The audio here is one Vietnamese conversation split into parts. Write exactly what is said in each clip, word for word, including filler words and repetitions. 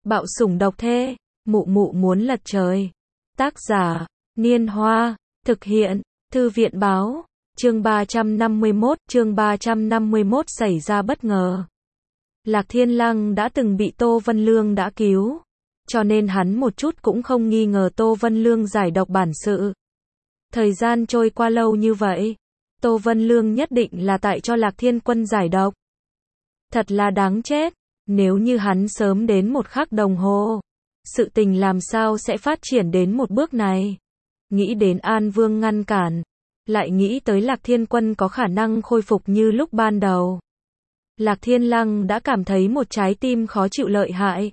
Bạo sủng độc thê, mụ mụ muốn lật trời. Tác giả, Niên Hoa, thực hiện, Thư viện Báo, chương ba trăm năm mươi mốt, chương ba trăm năm mươi mốt xảy ra bất ngờ. Lạc Thiên Lăng đã từng bị Tô Vân Lương đã cứu, cho nên hắn một chút cũng không nghi ngờ Tô Vân Lương giải độc bản sự. Thời gian trôi qua lâu như vậy, Tô Vân Lương nhất định là tại cho Lạc Thiên Quân giải độc. Thật là đáng chết, nếu như hắn sớm đến một khắc đồng hồ, sự tình làm sao sẽ phát triển đến một bước này. Nghĩ đến An Vương ngăn cản, lại nghĩ tới Lạc Thiên Quân có khả năng khôi phục như lúc ban đầu. Lạc Thiên Lăng đã cảm thấy một trái tim khó chịu lợi hại.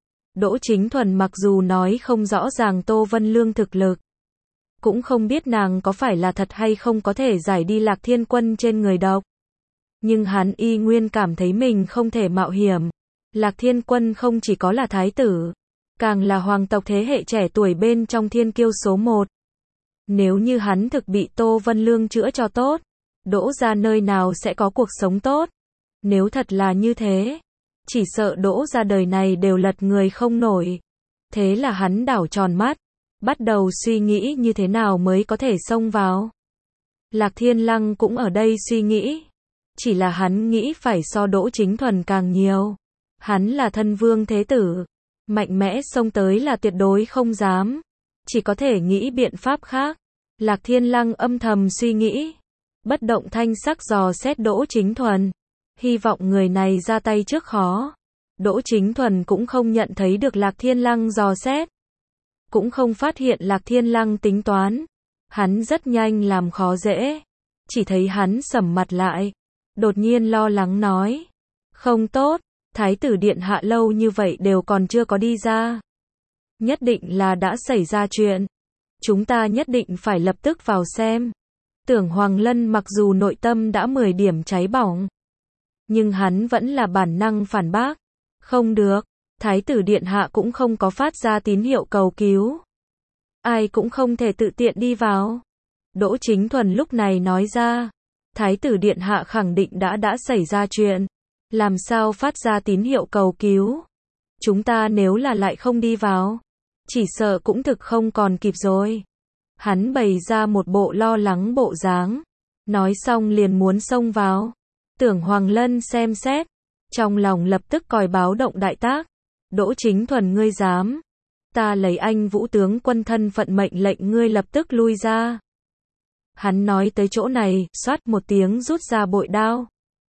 Đỗ Chính Thuần mặc dù nói không rõ ràng Tô Vân Lương thực lực, cũng không biết nàng có phải là thật hay không có thể giải đi Lạc Thiên Quân trên người độc. Nhưng hắn y nguyên cảm thấy mình không thể mạo hiểm. Lạc Thiên Quân không chỉ có là thái tử, càng là hoàng tộc thế hệ trẻ tuổi bên trong thiên kiêu số một. Nếu như hắn thực bị Tô Vân Lương chữa cho tốt, Đỗ gia nơi nào sẽ có cuộc sống tốt. Nếu thật là như thế, chỉ sợ Đỗ gia đời này đều lật người không nổi. Thế là hắn đảo tròn mắt, bắt đầu suy nghĩ như thế nào mới có thể xông vào. Lạc Thiên Lăng cũng ở đây suy nghĩ, chỉ là hắn nghĩ phải so Đỗ Chính Thuần càng nhiều. Hắn là thân vương thế tử, mạnh mẽ xông tới là tuyệt đối không dám, chỉ có thể nghĩ biện pháp khác. Lạc Thiên Lăng âm thầm suy nghĩ, bất động thanh sắc dò xét Đỗ Chính Thuần, hy vọng người này ra tay trước khó. Đỗ Chính Thuần cũng không nhận thấy được Lạc Thiên Lăng dò xét, cũng không phát hiện Lạc Thiên Lăng tính toán. Hắn rất nhanh làm khó dễ, chỉ thấy hắn sầm mặt lại, đột nhiên lo lắng nói, không tốt, Thái tử điện hạ lâu như vậy đều còn chưa có đi ra. Nhất định là đã xảy ra chuyện. Chúng ta nhất định phải lập tức vào xem. Tưởng Hoàng Lân mặc dù nội tâm đã mười điểm cháy bỏng, nhưng hắn vẫn là bản năng phản bác. Không được, Thái tử điện hạ cũng không có phát ra tín hiệu cầu cứu. Ai cũng không thể tự tiện đi vào. Đỗ Chính Thuần lúc này nói ra, Thái tử điện hạ khẳng định đã đã xảy ra chuyện. Làm sao phát ra tín hiệu cầu cứu? Chúng ta nếu là lại không đi vào, chỉ sợ cũng thực không còn kịp rồi. Hắn bày ra một bộ lo lắng bộ dáng, nói xong liền muốn xông vào. Tưởng Hoàng Lân xem xét, trong lòng lập tức còi báo động đại tác. Đỗ Chính Thuần ngươi dám? Ta lấy anh Vũ tướng quân thân phận mệnh lệnh ngươi lập tức lui ra. Hắn nói tới chỗ này, xoát một tiếng rút ra bội đao,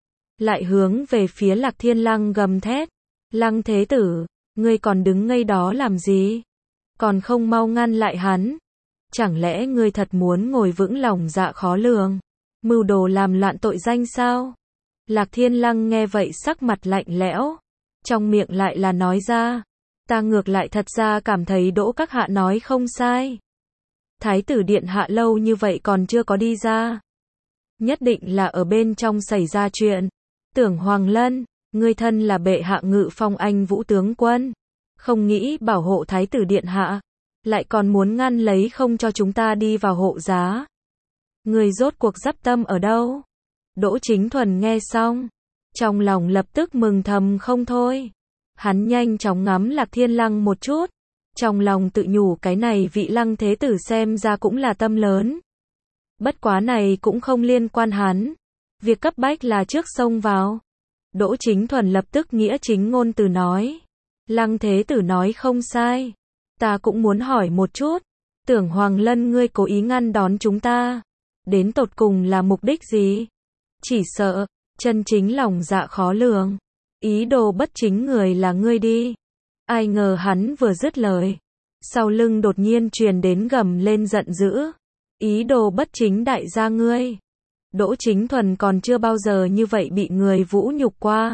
lại hướng về phía Lạc Thiên Lăng gầm thét. Lăng thế tử, ngươi còn đứng ngây đó làm gì? Còn không mau ngăn lại hắn. Chẳng lẽ ngươi thật muốn ngồi vững lòng dạ khó lường, mưu đồ làm loạn tội danh sao? Lạc Thiên Lăng nghe vậy sắc mặt lạnh lẽo, trong miệng lại là nói ra, ta ngược lại thật ra cảm thấy Đỗ các hạ nói không sai. Thái tử điện hạ lâu như vậy còn chưa có đi ra, nhất định là ở bên trong xảy ra chuyện. Tưởng Hoàng Lân, ngươi thân là bệ hạ ngự phong anh Vũ tướng quân, không nghĩ bảo hộ Thái tử điện hạ, lại còn muốn ngăn lấy không cho chúng ta đi vào hộ giá. Ngươi rốt cuộc dắp tâm ở đâu? Đỗ Chính Thuần nghe xong, trong lòng lập tức mừng thầm không thôi. Hắn nhanh chóng ngắm Lạc Thiên Lăng một chút, trong lòng tự nhủ cái này vị Lăng thế tử xem ra cũng là tâm lớn. Bất quá này cũng không liên quan hắn. Việc cấp bách là trước xông vào. Đỗ Chính Thuần lập tức nghĩa chính ngôn từ nói, Lăng thế tử nói không sai. Ta cũng muốn hỏi một chút, Tưởng Hoàng Lân ngươi cố ý ngăn đón chúng ta, đến tột cùng là mục đích gì? Chỉ sợ, chân chính lòng dạ khó lường, ý đồ bất chính người là ngươi đi. Ai ngờ hắn vừa dứt lời, sau lưng đột nhiên truyền đến gầm lên giận dữ, ý đồ bất chính đại gia ngươi. Đỗ Chính Thuần còn chưa bao giờ như vậy bị người vũ nhục qua.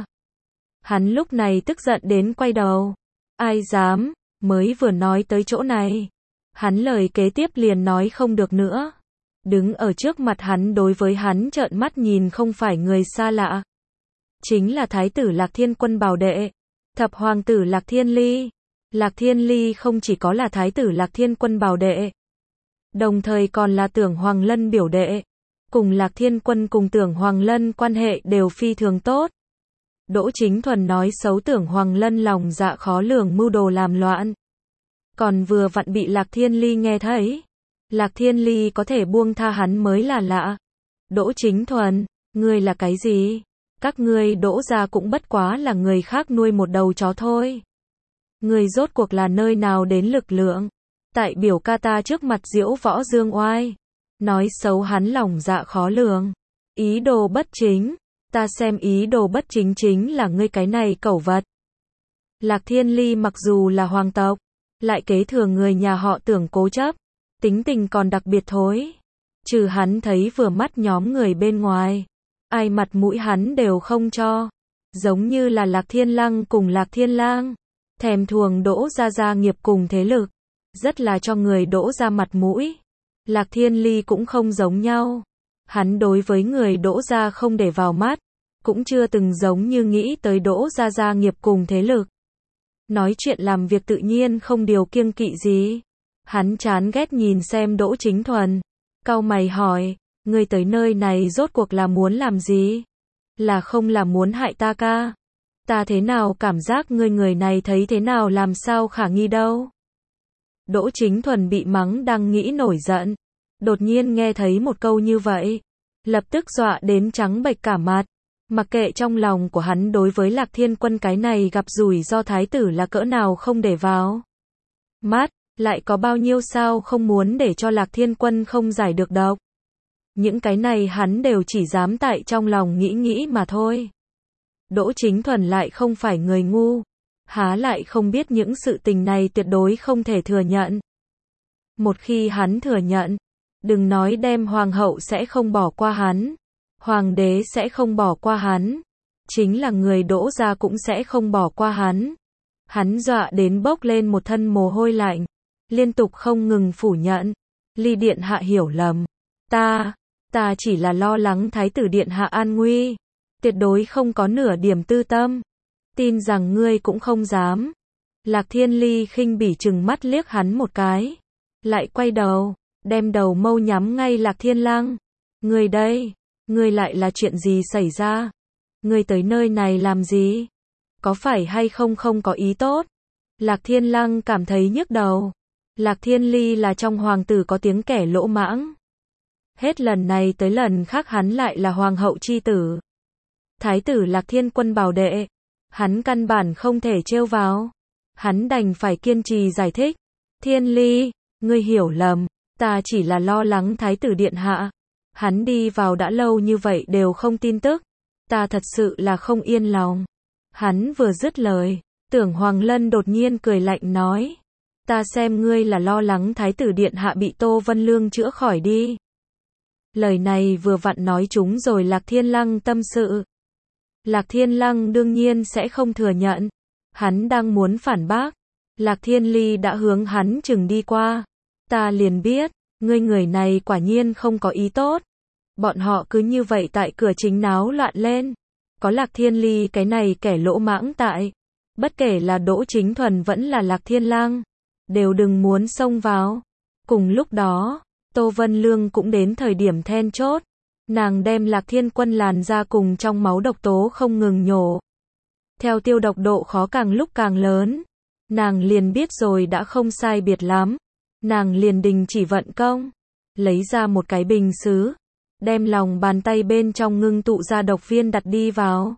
Hắn lúc này tức giận đến quay đầu. Ai dám? Mới vừa nói tới chỗ này, hắn lời kế tiếp liền nói không được nữa. Đứng ở trước mặt hắn đối với hắn trợn mắt nhìn không phải người xa lạ, chính là Thái tử Lạc Thiên Quân bảo đệ, thập hoàng tử Lạc Thiên Ly. Lạc Thiên Ly không chỉ có là Thái tử Lạc Thiên Quân bảo đệ, đồng thời còn là Tưởng Hoàng Lân biểu đệ. Cùng Lạc Thiên Quân cùng Tưởng Hoàng Lân quan hệ đều phi thường tốt. Đỗ Chính Thuần nói xấu Tưởng Hoàng Lân lòng dạ khó lường mưu đồ làm loạn. Còn vừa vặn bị Lạc Thiên Ly nghe thấy. Lạc Thiên Ly có thể buông tha hắn mới là lạ. Đỗ Chính Thuần, ngươi là cái gì? Các ngươi Đỗ gia cũng bất quá là người khác nuôi một đầu chó thôi. Ngươi rốt cuộc là nơi nào đến lực lượng? Tại biểu ca ta trước mặt diễu võ dương oai. Nói xấu hắn lòng dạ khó lường. Ý đồ bất chính. Ta xem ý đồ bất chính chính là ngươi cái này cẩu vật. Lạc Thiên Ly mặc dù là hoàng tộc, lại kế thừa người nhà họ Tưởng cố chấp, tính tình còn đặc biệt thối. Trừ hắn thấy vừa mắt nhóm người bên ngoài, ai mặt mũi hắn đều không cho. Giống như là Lạc Thiên Lăng cùng Lạc Thiên Lang, thèm thuồng Đỗ gia gia nghiệp cùng thế lực, rất là cho người Đỗ gia mặt mũi. Lạc Thiên Ly cũng không giống nhau. Hắn đối với người Đỗ gia không để vào mắt, cũng chưa từng giống như nghĩ tới Đỗ gia gia nghiệp cùng thế lực. Nói chuyện làm việc tự nhiên không điều kiêng kỵ gì. Hắn chán ghét nhìn xem Đỗ Chính Thuần, cau mày hỏi, ngươi tới nơi này rốt cuộc là muốn làm gì? Là không là muốn hại ta ca? Ta thế nào cảm giác ngươi người này thấy thế nào làm sao khả nghi đâu? Đỗ Chính Thuần bị mắng đang nghĩ nổi giận, đột nhiên nghe thấy một câu như vậy, lập tức dọa đến trắng bệch cả mặt. Mặc kệ trong lòng của hắn đối với Lạc Thiên Quân cái này gặp rủi do thái tử là cỡ nào không để vào mắt, lại có bao nhiêu sao không muốn để cho Lạc Thiên Quân không giải được độc. Những cái này hắn đều chỉ dám tại trong lòng nghĩ nghĩ mà thôi. Đỗ Chính Thuần lại không phải người ngu, há lại không biết những sự tình này tuyệt đối không thể thừa nhận. Một khi hắn thừa nhận, đừng nói đem hoàng hậu sẽ không bỏ qua hắn, hoàng đế sẽ không bỏ qua hắn, chính là người Đỗ gia cũng sẽ không bỏ qua hắn. Hắn dọa đến bốc lên một thân mồ hôi lạnh, liên tục không ngừng phủ nhận, Ly điện hạ hiểu lầm, ta, ta chỉ là lo lắng thái tử điện hạ an nguy, tuyệt đối không có nửa điểm tư tâm, tin rằng ngươi cũng không dám. Lạc Thiên Ly khinh bỉ trừng mắt liếc hắn một cái, lại quay đầu, đem đầu mâu nhắm ngay Lạc Thiên Lăng. Ngươi đây, ngươi lại là chuyện gì xảy ra? Ngươi tới nơi này làm gì? Có phải hay không không có ý tốt? Lạc Thiên Lăng cảm thấy nhức đầu. Lạc Thiên Ly là trong hoàng tử có tiếng kẻ lỗ mãng. Hết lần này tới lần khác hắn lại là hoàng hậu chi tử. Thái tử Lạc Thiên Quân bảo đệ, hắn căn bản không thể trêu vào. Hắn đành phải kiên trì giải thích. Thiên Ly, ngươi hiểu lầm, ta chỉ là lo lắng thái tử điện hạ. Hắn đi vào đã lâu như vậy đều không tin tức. Ta thật sự là không yên lòng. Hắn vừa dứt lời, Tưởng Hoàng Lân đột nhiên cười lạnh nói. Ta xem ngươi là lo lắng thái tử điện hạ bị Tô Vân Lương chữa khỏi đi. Lời này vừa vặn nói chúng rồi Lạc Thiên Lăng tâm sự. Lạc Thiên Lăng đương nhiên sẽ không thừa nhận. Hắn đang muốn phản bác. Lạc Thiên Ly đã hướng hắn chừng đi qua. Ta liền biết, ngươi người này quả nhiên không có ý tốt. Bọn họ cứ như vậy tại cửa chính náo loạn lên. Có Lạc Thiên Ly cái này kẻ lỗ mãng tại. Bất kể là Đỗ Chính Thuần vẫn là Lạc Thiên Lang, đều đừng muốn xông vào. Cùng lúc đó, Tô Vân Lương cũng đến thời điểm then chốt. Nàng đem Lạc Thiên Quân làn ra cùng trong máu độc tố không ngừng nhổ. Theo tiêu độc độ khó càng lúc càng lớn, nàng liền biết rồi đã không sai biệt lắm. Nàng liền đình chỉ vận công, lấy ra một cái bình sứ, đem lòng bàn tay bên trong ngưng tụ ra độc viên đặt đi vào.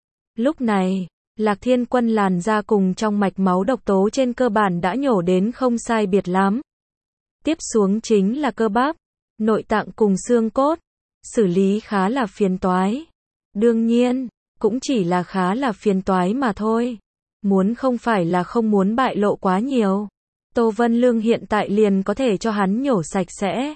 Lúc này, Lạc Thiên Quân làn ra cùng trong mạch máu độc tố trên cơ bản đã nhổ đến không sai biệt lắm. Tiếp xuống chính là cơ bắp, nội tạng cùng xương cốt. Xử lý khá là phiền toái. Đương nhiên, cũng chỉ là khá là phiền toái mà thôi. Muốn không phải là không muốn bại lộ quá nhiều. Tô Vân Lương hiện tại liền có thể cho hắn nhổ sạch sẽ.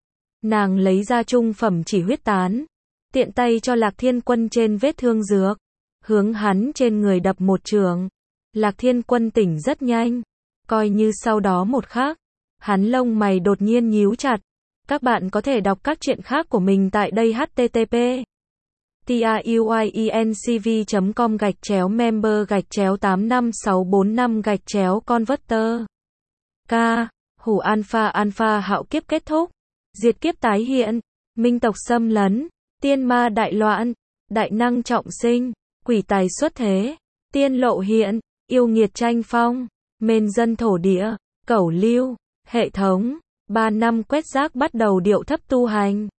Nàng lấy ra trung phẩm chỉ huyết tán, tiện tay cho Lạc Thiên Quân trên vết thương dược, hướng hắn trên người đập một trường. Lạc Thiên Quân tỉnh rất nhanh, coi như sau đó một khắc, hắn lông mày đột nhiên nhíu chặt. Các bạn có thể đọc các truyện khác của mình tại đây h t t p truyencv chấm com gạch chéo member gạch chéo tám năm sáu bốn năm gạch chéo converter. K. Hủ Alpha Alpha hạo kiếp kết thúc, diệt kiếp tái hiện, minh tộc xâm lấn, tiên ma đại loạn, đại năng trọng sinh, quỷ tài xuất thế, tiên lộ hiện, yêu nghiệt tranh phong, mên dân thổ địa, cẩu lưu, hệ thống, ba năm quét rác bắt đầu điệu thấp tu hành.